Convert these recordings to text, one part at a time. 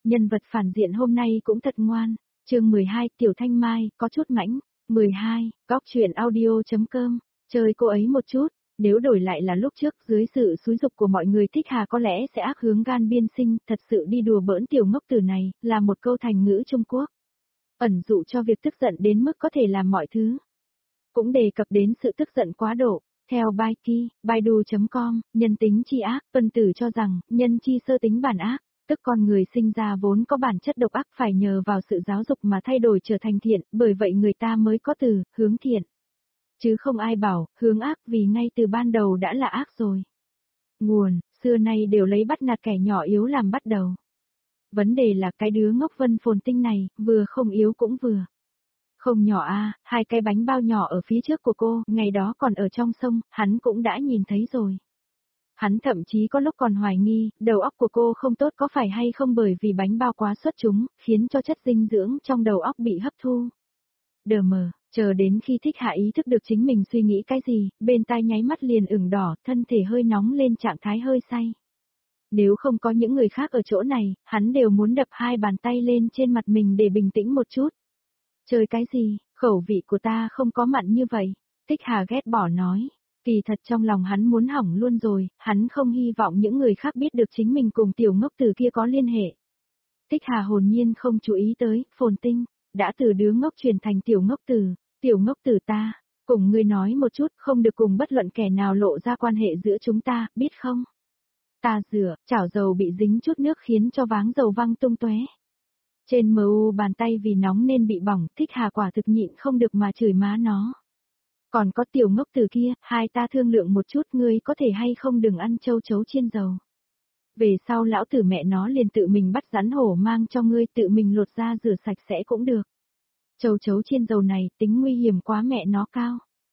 Nhân vật phản diện hôm nay cũng thật ngoan. Chương 12, Tiểu Thanh Mai, có chút mãnh. 12, góc truyện audio.com. Chơi cô ấy một chút. Nếu đổi lại là lúc trước, dưới sự xúi dục của mọi người, Thích Hà có lẽ sẽ ác hướng gan biên sinh, thật sự đi đùa bỡn tiểu ngốc tử này, là một câu thành ngữ Trung Quốc. Ẩn dụ cho việc tức giận đến mức có thể làm mọi thứ. Cũng đề cập đến sự tức giận quá độ. Theo Baiki, Baidu.com, nhân tính chi ác, phân tử cho rằng, nhân chi sơ tính bản ác, tức con người sinh ra vốn có bản chất độc ác, phải nhờ vào sự giáo dục mà thay đổi trở thành thiện, bởi vậy người ta mới có từ, hướng thiện. Chứ không ai bảo, hướng ác vì ngay từ ban đầu đã là ác rồi. Nguồn, xưa nay đều lấy bắt nạt kẻ nhỏ yếu làm bắt đầu. Vấn đề là cái đứa ngốc Vân Phồn Tinh này, vừa không yếu cũng vừa. Không nhỏ a, hai cái bánh bao nhỏ ở phía trước của cô, ngày đó còn ở trong sông, hắn cũng đã nhìn thấy rồi. Hắn thậm chí có lúc còn hoài nghi, đầu óc của cô không tốt có phải hay không bởi vì bánh bao quá xuất chúng, khiến cho chất dinh dưỡng trong đầu óc bị hấp thu. Đờ mờ, chờ đến khi Thích Hạ ý thức được chính mình suy nghĩ cái gì, bên tai nháy mắt liền ửng đỏ, thân thể hơi nóng lên trạng thái hơi say. Nếu không có những người khác ở chỗ này, hắn đều muốn đập hai bàn tay lên trên mặt mình để bình tĩnh một chút. Chơi cái gì, khẩu vị của ta không có mặn như vậy. Thích Hà ghét bỏ nói. Kỳ thật trong lòng hắn muốn hỏng luôn rồi, hắn không hy vọng những người khác biết được chính mình cùng tiểu ngốc tử kia có liên hệ. Thích Hà hồn nhiên không chú ý tới, Phồn Tinh, đã từ đứa ngốc chuyển thành tiểu ngốc tử ta, cùng ngươi nói một chút, không được cùng bất luận kẻ nào lộ ra quan hệ giữa chúng ta, biết không? Ta rửa, chảo dầu bị dính chút nước khiến cho váng dầu văng tung tóe. Trên mu bàn tay vì nóng nên bị bỏng, Thích Hà quả thực nhịn không được mà chửi má nó. Còn có tiểu ngốc tử kia, hai ta thương lượng một chút, ngươi có thể hay không đừng ăn châu chấu chiên dầu. Về sau lão tử mẹ nó liền tự mình bắt rắn hổ mang cho ngươi, tự mình lột ra rửa sạch sẽ cũng được. Châu chấu chiên dầu này tính nguy hiểm quá mẹ nó cao.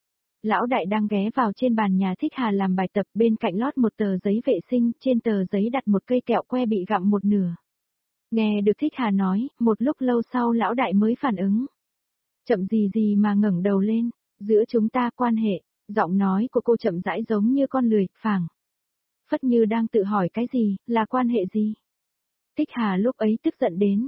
Lão đại đang ghé vào trên bàn nhà Thích Hà làm bài tập, bên cạnh lót một tờ giấy vệ sinh, trên tờ giấy đặt một cây kẹo que bị gặm một nửa. Nghe được Thích Hà nói, một lúc lâu sau lão đại mới phản ứng. Chậm gì gì mà ngẩng đầu lên, giữa chúng ta quan hệ, giọng nói của cô chậm rãi giống như con lười, phảng. Phất như đang tự hỏi cái gì, là quan hệ gì? Thích Hà lúc ấy tức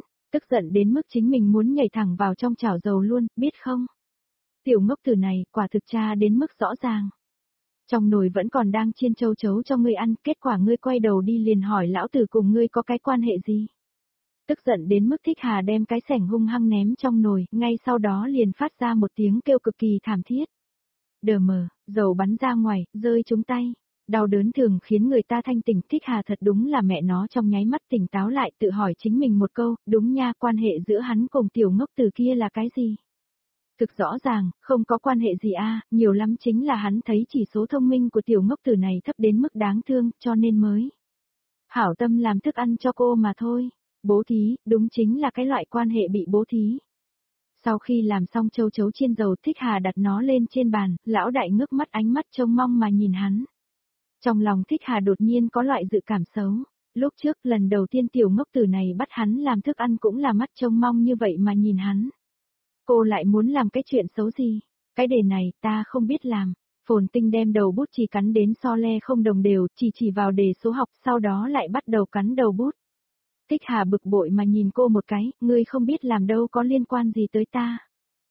giận đến mức chính mình muốn nhảy thẳng vào trong chảo dầu luôn, biết không? Tiểu ngốc tử này, quả thực tra đến mức rõ ràng. Trong nồi vẫn còn đang chiên châu chấu cho ngươi ăn, kết quả ngươi quay đầu đi liền hỏi lão tử cùng ngươi có cái quan hệ gì? Tức giận đến mức Thích Hà đem cái sẻng hung hăng ném trong nồi, ngay sau đó liền phát ra một tiếng kêu cực kỳ thảm thiết. Đờ mờ, dầu bắn ra ngoài, rơi trúng tay. Đau đớn thường khiến người ta thanh tỉnh. Thích Hà thật đúng là mẹ nó trong nháy mắt tỉnh táo lại, tự hỏi chính mình một câu, đúng nha, quan hệ giữa hắn cùng tiểu ngốc tử kia là cái gì? Thực rõ ràng, không có quan hệ gì a, nhiều lắm chính là hắn thấy chỉ số thông minh của tiểu ngốc tử này thấp đến mức đáng thương, cho nên mới hảo tâm làm thức ăn cho cô mà thôi. Bố thí, đúng chính là cái loại quan hệ bị bố thí. Sau khi làm xong châu chấu chiên dầu, Thích Hà đặt nó lên trên bàn, lão đại ngước mắt ánh mắt trông mong mà nhìn hắn. Trong lòng Thích Hà đột nhiên có loại dự cảm xấu. Lúc trước lần đầu tiên tiểu ngốc tử này bắt hắn làm thức ăn cũng là mắt trông mong như vậy mà nhìn hắn. Cô lại muốn làm cái chuyện xấu gì? Cái đề này ta không biết làm. Phồn Tinh đem đầu bút chì cắn đến so le không đồng đều, chỉ vào đề số học, sau đó lại bắt đầu cắn đầu bút. Thích Hà bực bội mà nhìn cô một cái, ngươi không biết làm đâu có liên quan gì tới ta.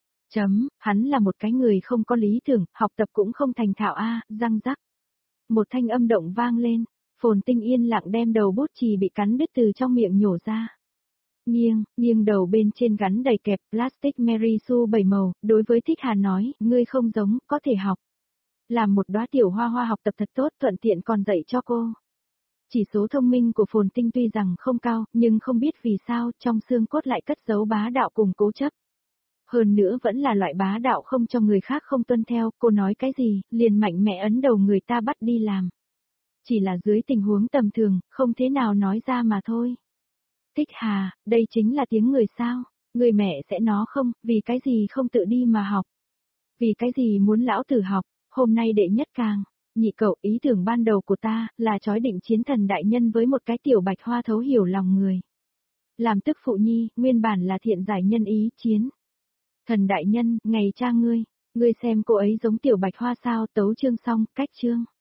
Hắn là một cái người không có lý tưởng, học tập cũng không thành thạo a, răng rắc. Một thanh âm động vang lên, Phồn Tinh yên lặng đem đầu bút chì bị cắn đứt từ trong miệng nhổ ra. Nghiêng đầu bên trên gắn đầy kẹp plastic Mary Sue 7 màu, đối với Thích Hà nói, ngươi không giống, có thể học. Làm một đóa tiểu hoa hoa học tập thật tốt, thuận tiện còn dạy cho cô. Chỉ số thông minh của Phồn Tinh tuy rằng không cao, nhưng không biết vì sao, trong xương cốt lại cất giấu bá đạo cùng cố chấp. Hơn nữa vẫn là loại bá đạo không cho người khác không tuân theo, cô nói cái gì, liền mạnh mẽ ấn đầu người ta bắt đi làm. Chỉ là dưới tình huống tầm thường, không thế nào nói ra mà thôi. Thích Hà, đây chính là tiếng người sao, người mẹ sẽ nó không, vì cái gì không tự đi mà học. Vì cái gì muốn lão tử học, hôm nay đệ nhất càng. Nhị cậu, ý tưởng ban đầu của ta, là chói định chiến thần đại nhân với một cái tiểu bạch hoa thấu hiểu lòng người. Làm tức phụ nhi, nguyên bản là thiện giải nhân ý chiến. Thần đại nhân, ngày cha ngươi xem cô ấy giống tiểu bạch hoa sao, tấu chương xong, cách chương.